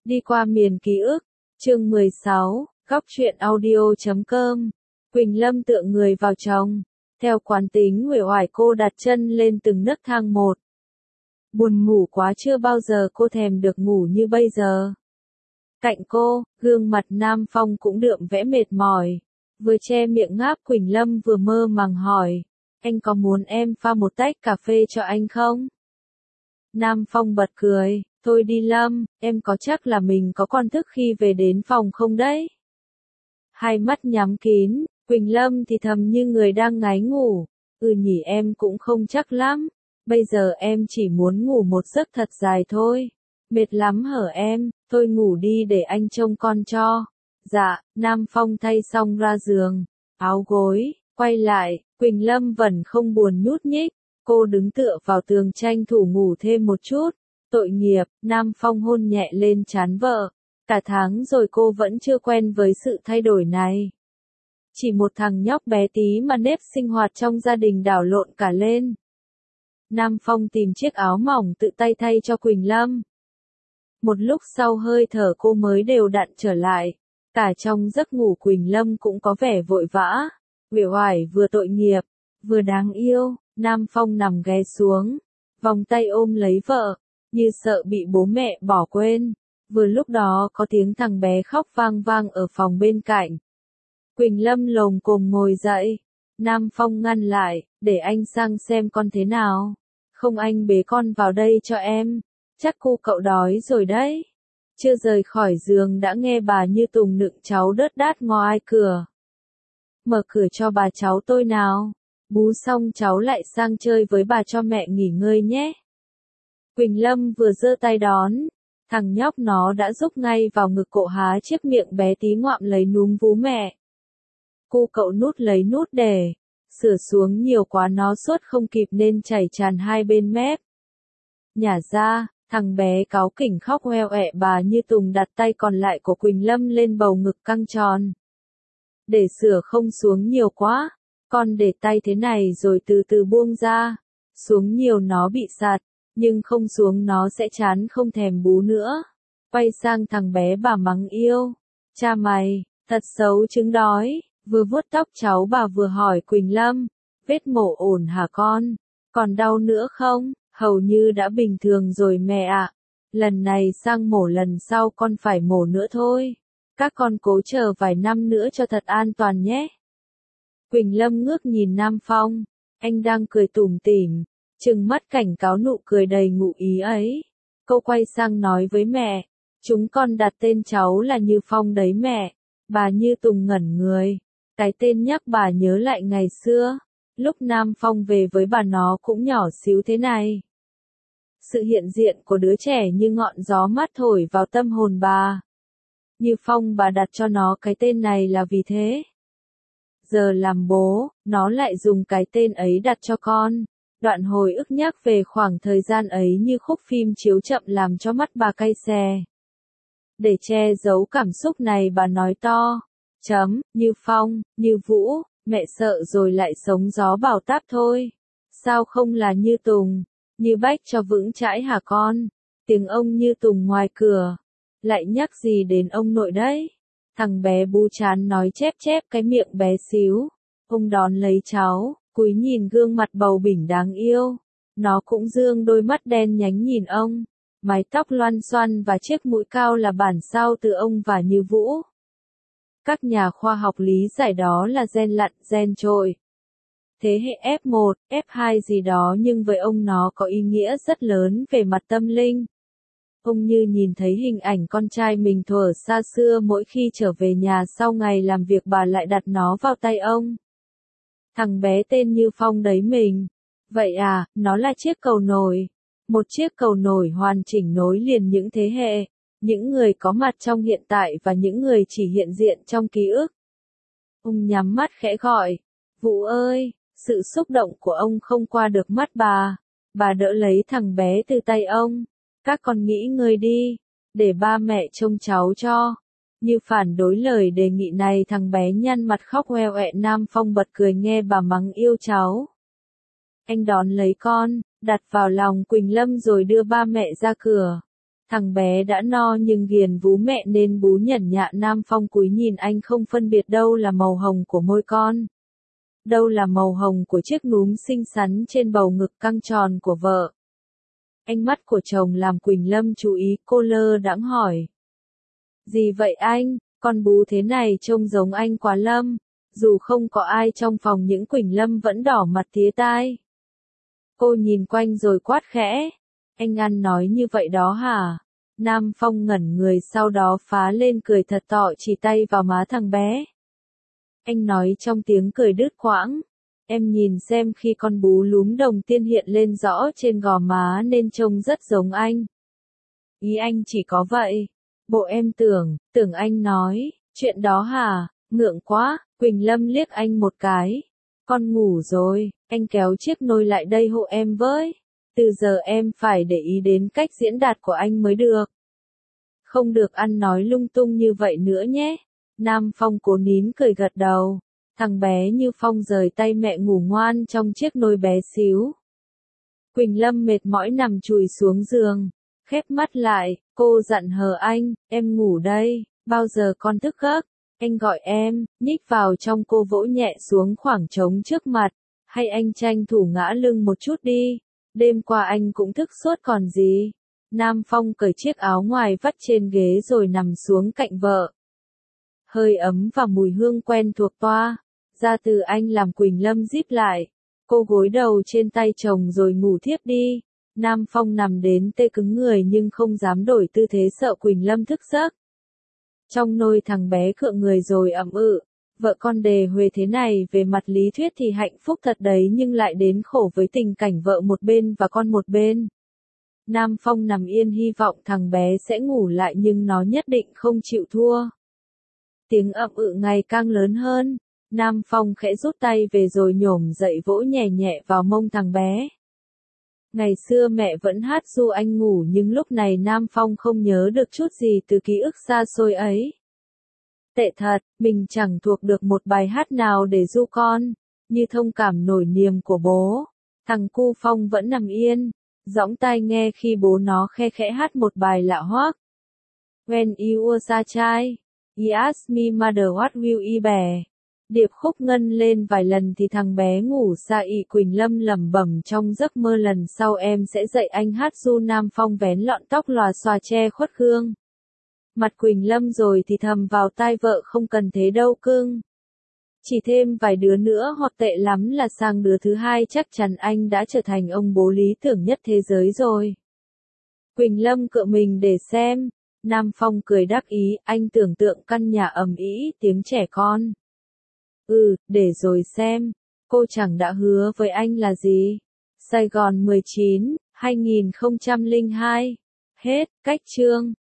Đi qua miền ký ức, chương 16, góc truyện audio.com. Quỳnh Lâm tựa người vào chồng, theo quán tính uể oải cô đặt chân lên từng nấc thang một. Buồn ngủ quá, chưa bao giờ cô thèm được ngủ như bây giờ. Cạnh cô, gương mặt Nam Phong cũng đượm vẻ mệt mỏi, vừa che miệng ngáp Quỳnh Lâm vừa mơ màng hỏi, anh có muốn em pha một tách cà phê cho anh không? Nam Phong bật cười, thôi đi Lâm, em có chắc là mình có con thức khi về đến phòng không đấy? Hai mắt nhắm kín, Quỳnh Lâm thì thầm như người đang ngáy ngủ, nhỉ em cũng không chắc lắm, bây giờ em chỉ muốn ngủ một giấc thật dài thôi. Mệt lắm hở em, thôi ngủ đi để anh trông con cho. Dạ, Nam Phong thay xong ra giường, áo gối, quay lại, Quỳnh Lâm vẫn không buồn nhúc nhích, cô đứng tựa vào tường tranh thủ ngủ thêm một chút. Tội nghiệp, Nam Phong hôn nhẹ lên trán vợ, cả tháng rồi cô vẫn chưa quen với sự thay đổi này. Chỉ một thằng nhóc bé tí mà nếp sinh hoạt trong gia đình đảo lộn cả lên. Nam Phong tìm chiếc áo mỏng tự tay thay cho Quỳnh Lâm. Một lúc sau hơi thở cô mới đều đặn trở lại, cả trong giấc ngủ Quỳnh Lâm cũng có vẻ vội vã, uể oải vừa tội nghiệp, vừa đáng yêu. Nam Phong nằm ghé xuống, vòng tay ôm lấy vợ, như sợ bị bố mẹ bỏ quên. Vừa lúc đó có tiếng thằng bé khóc vang vang ở phòng bên cạnh. Quỳnh Lâm lồm cồm ngồi dậy, Nam Phong ngăn lại, để anh sang xem con thế nào. Không, anh bế con vào đây cho em, chắc cu cậu đói rồi đấy. Chưa rời khỏi giường đã nghe bà Như Tùng nựng cháu đớt đát ngoài cửa. Mở cửa cho bà cháu tôi nào, bú xong cháu lại sang chơi với bà cho mẹ nghỉ ngơi nhé. Quỳnh Lâm vừa giơ tay đón, thằng nhóc nó đã rúc ngay vào ngực cậu, há chiếc miệng bé tí ngoạm lấy núm vú mẹ. Cu cậu nút lấy nút để, sửa xuống nhiều quá nó suốt không kịp nên chảy tràn hai bên mép. Nhả ra, thằng bé cáu kỉnh khóc oeo ẹ. Bà Như Tùng đặt tay còn lại của Quỳnh Lâm lên bầu ngực căng tròn. Để sửa không xuống nhiều quá, con để tay thế này rồi từ từ buông ra. Xuống nhiều nó bị sạt, nhưng không xuống nó sẽ chán không thèm bú nữa. Quay sang thằng bé bà mắng yêu, cha mày, thật xấu trứng đói. Vừa vuốt tóc cháu bà vừa hỏi Quỳnh Lâm, vết mổ ổn hả con? Còn đau nữa không? Hầu như đã bình thường rồi mẹ ạ. Lần này sang mổ, lần sau con phải mổ nữa thôi. Các con cố chờ vài năm nữa cho thật an toàn nhé. Quỳnh Lâm ngước nhìn Nam Phong, anh đang cười tủm tỉm, trừng mắt cảnh cáo nụ cười đầy ngụ ý ấy. Cô quay sang nói với mẹ, chúng con đặt tên cháu là Như Phong đấy mẹ. Bà Như Tùng ngẩn người. Cái tên nhắc bà nhớ lại ngày xưa, lúc Nam Phong về với bà nó cũng nhỏ xíu thế này. Sự hiện diện của đứa trẻ như ngọn gió mát thổi vào tâm hồn bà. Như Phong bà đặt cho nó cái tên này là vì thế. Giờ làm bố, nó lại dùng cái tên ấy đặt cho con. Đoạn hồi ức nhắc về khoảng thời gian ấy như khúc phim chiếu chậm làm cho mắt bà cay xè. Để che giấu cảm xúc này bà nói to. Như Phong, Như Vũ, mẹ sợ rồi lại sống gió bão táp thôi. Sao không là Như Tùng, Như Bách cho vững chãi hả con? Tiếng ông Như Tùng ngoài cửa. Lại nhắc gì đến ông nội đấy? Thằng bé bu chán nói chép chép cái miệng bé xíu. Ông đón lấy cháu, cúi nhìn gương mặt bầu bỉnh đáng yêu. Nó cũng dương đôi mắt đen nhánh nhìn ông. Mái tóc loăn xoăn và chiếc mũi cao là bản sao từ ông và Như Vũ. Các nhà khoa học lý giải đó là gen lặn, gen trội. Thế hệ F1, F2 gì đó, nhưng với ông nó có ý nghĩa rất lớn về mặt tâm linh. Ông như nhìn thấy hình ảnh con trai mình thuở xa xưa, mỗi khi trở về nhà sau ngày làm việc bà lại đặt nó vào tay ông. Thằng bé tên Như Phong đấy mình. Vậy à, nó là chiếc cầu nối. Một chiếc cầu nối hoàn chỉnh nối liền những thế hệ. Những người có mặt trong hiện tại và những người chỉ hiện diện trong ký ức. Ông nhắm mắt khẽ gọi, Vũ ơi, sự xúc động của ông không qua được mắt bà. Bà đỡ lấy thằng bé từ tay ông. Các con nghỉ ngơi đi, để ba mẹ trông cháu cho. Như phản đối lời đề nghị này, thằng bé nhăn mặt khóc oeo ẹ. Nam Phong bật cười nghe bà mắng yêu cháu. Anh đón lấy con, đặt vào lòng Quỳnh Lâm rồi đưa ba mẹ ra cửa. Thằng bé đã no nhưng ghiền vú mẹ nên bú nhẩn nhạ. Nam Phong cúi nhìn anh không phân biệt đâu là màu hồng của môi con, đâu là màu hồng của chiếc núm xinh xắn trên bầu ngực căng tròn của vợ. Ánh mắt của chồng làm Quỳnh Lâm chú ý, cô lơ đãng hỏi. Gì vậy anh, con bú thế này trông giống anh quá Lâm. Dù không có ai trong phòng những Quỳnh Lâm vẫn đỏ mặt tía tai. Cô nhìn quanh rồi quát khẽ. Anh ăn nói như vậy đó hả? Nam Phong ngẩn người sau đó phá lên cười thật to chỉ tay vào má thằng bé. Anh nói trong tiếng cười đứt quãng. Em nhìn xem khi con bú lúm đồng tiền hiện lên rõ trên gò má nên trông rất giống anh. Ý anh chỉ có vậy. Bộ em tưởng anh nói, chuyện đó hả, ngượng quá, Quỳnh Lâm liếc anh một cái. Con ngủ rồi, anh kéo chiếc nôi lại đây hộ em với. Từ giờ em phải để ý đến cách diễn đạt của anh mới được. Không được ăn nói lung tung như vậy nữa nhé. Nam Phong cố nín cười gật đầu. Thằng bé như phong rời tay mẹ ngủ ngoan trong chiếc nôi bé xíu. Quỳnh Lâm mệt mỏi nằm chùi xuống giường. Khép mắt lại, cô dặn hờ anh, em ngủ đây, bao giờ con thức giấc, anh gọi em, nhích vào trong cô vỗ nhẹ xuống khoảng trống trước mặt, hay anh tranh thủ ngã lưng một chút đi, đêm qua anh cũng thức suốt còn gì. Nam Phong cởi chiếc áo ngoài vắt trên ghế rồi nằm xuống cạnh vợ. Hơi ấm và mùi hương quen thuộc toa ra từ anh làm Quỳnh Lâm díp lại, cô gối đầu trên tay chồng rồi ngủ thiếp đi. Nam Phong nằm đến tê cứng người nhưng không dám đổi tư thế sợ Quỳnh Lâm thức giấc. Trong nôi thằng bé khựng người rồi ậm ừ. Vợ con đề huề thế này về mặt lý thuyết thì hạnh phúc thật đấy nhưng lại đến khổ với tình cảnh vợ một bên và con một bên. Nam Phong nằm yên hy vọng thằng bé sẽ ngủ lại nhưng nó nhất định không chịu thua. Tiếng ậm ừ ngày càng lớn hơn. Nam Phong khẽ rút tay về rồi nhổm dậy vỗ nhẹ nhẹ vào mông thằng bé. Ngày xưa mẹ vẫn hát ru anh ngủ nhưng lúc này Nam Phong không nhớ được chút gì từ ký ức xa xôi ấy. Tệ thật, mình chẳng thuộc được một bài hát nào để ru con, như thông cảm nổi niềm của bố. Thằng cu Phong vẫn nằm yên, dõng tai nghe khi bố nó khe khẽ hát một bài lạ hoắc. When you were a child, he asked me mother what will you be. Điệp khúc ngân lên vài lần thì thằng bé ngủ sa ị. Quỳnh Lâm lẩm bẩm trong giấc mơ lần sau em sẽ dạy anh hát ru. Nam Phong vén lọn tóc lòa xòa che khuất gương mặt Quỳnh Lâm rồi thì thầm vào tai vợ không cần thế đâu cưng. Chỉ thêm vài đứa nữa hoặc tệ lắm là sang đứa thứ hai chắc chắn anh đã trở thành ông bố lý tưởng nhất thế giới rồi. Quỳnh Lâm cựa mình để xem. Nam Phong cười đắc ý, anh tưởng tượng căn nhà ầm ĩ tiếng trẻ con. Để rồi xem. Cô chẳng đã hứa với anh là gì? Sài Gòn 19, 2002. Hết, cách chương.